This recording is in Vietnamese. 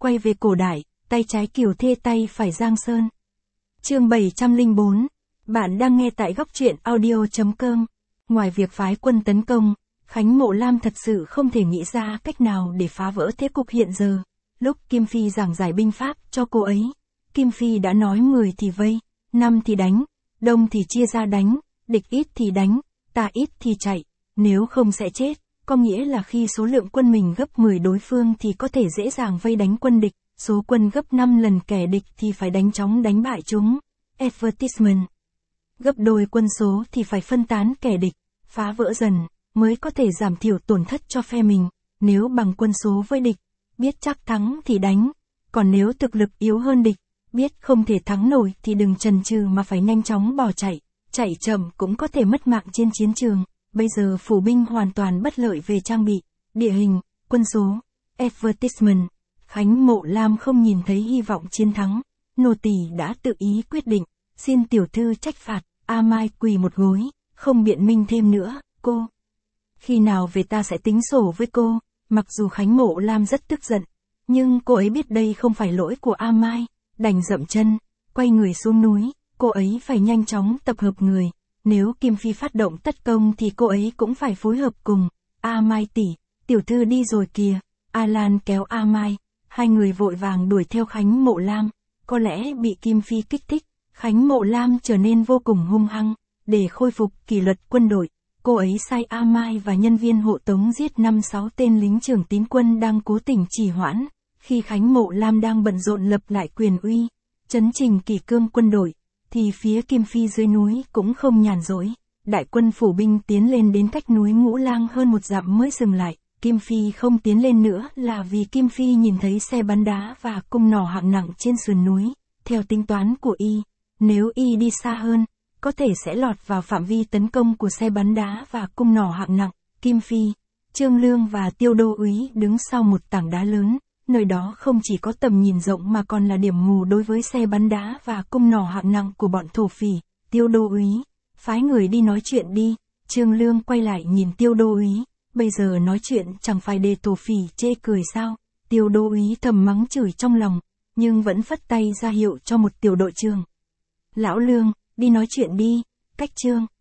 quay về cổ đại, tay trái Kiều Thê tay phải Giang Sơn. Chương 704. Bạn đang nghe tại góc truyện audio.com. Ngoài việc phái quân tấn công, Khánh Mộ Lam thật sự không thể nghĩ ra cách nào để phá vỡ thế cục hiện giờ. Lúc Kim Phi giảng giải binh pháp cho cô ấy, Kim Phi đã nói 10 thì vây, 5 thì đánh, đông thì chia ra đánh, địch ít thì đánh, ta ít thì chạy, nếu không sẽ chết. Có nghĩa là khi số lượng quân mình gấp 10 đối phương thì có thể dễ dàng vây đánh quân địch, số quân gấp 5 lần kẻ địch thì phải đánh chóng đánh bại chúng. Advertisement. Gấp đôi quân số thì phải phân tán kẻ địch, phá vỡ dần, mới có thể giảm thiểu tổn thất cho phe mình. Nếu bằng quân số với địch, biết chắc thắng thì đánh, còn nếu thực lực yếu hơn địch, biết không thể thắng nổi thì đừng chần chừ mà phải nhanh chóng bỏ chạy chậm cũng có thể mất mạng trên chiến trường. Bây giờ phủ binh hoàn toàn bất lợi về trang bị, địa hình, quân số. Advertisement. Khánh Mộ Lam không nhìn thấy hy vọng chiến thắng, nô tỳ đã tự ý quyết định, xin tiểu thư trách phạt. A Mai quỳ một gối, không biện minh thêm nữa. Cô, khi nào về ta sẽ tính sổ với cô. Mặc dù Khánh Mộ Lam rất tức giận, nhưng cô ấy biết đây không phải lỗi của A Mai, đành dậm chân, quay người xuống núi. Cô ấy phải nhanh chóng tập hợp người, nếu Kim Phi phát động tất công thì cô ấy cũng phải phối hợp cùng. A Mai tỷ, tiểu thư đi rồi kìa. A Lan kéo A Mai, hai người vội vàng đuổi theo Khánh Mộ Lam. Có lẽ bị Kim Phi kích thích, Khánh Mộ Lam trở nên vô cùng hung hăng. Để khôi phục kỷ luật quân đội, cô ấy sai A Mai và nhân viên hộ tống giết 5-6 tên lính trưởng tín quân đang cố tình trì hoãn. Khi Khánh Mộ Lam đang bận rộn lập lại quyền uy, chấn trình kỷ cương quân đội, thì phía Kim Phi dưới núi cũng không nhàn rỗi. Đại quân phủ binh tiến lên đến cách núi Ngũ Lang hơn 1 dặm mới dừng lại. Kim Phi không tiến lên nữa là vì Kim Phi nhìn thấy xe bắn đá và cung nỏ hạng nặng trên sườn núi. Theo tính toán của y, nếu y đi xa hơn, có thể sẽ lọt vào phạm vi tấn công của xe bắn đá và cung nỏ hạng nặng. Kim Phi, Trương Lương và Tiêu Đô úy đứng sau một tảng đá lớn, nơi đó không chỉ có tầm nhìn rộng mà còn là điểm mù đối với xe bắn đá và cung nỏ hạng nặng của bọn thổ phỉ. Tiêu Đô úy, phái người đi nói chuyện đi. Trương Lương quay lại nhìn Tiêu Đô úy, bây giờ nói chuyện chẳng phải để thổ phỉ chê cười sao? Tiêu Đô úy thầm mắng chửi trong lòng, nhưng vẫn phất tay ra hiệu cho một tiểu đội trưởng. Lão Lương, đi nói chuyện đi. Cách Trương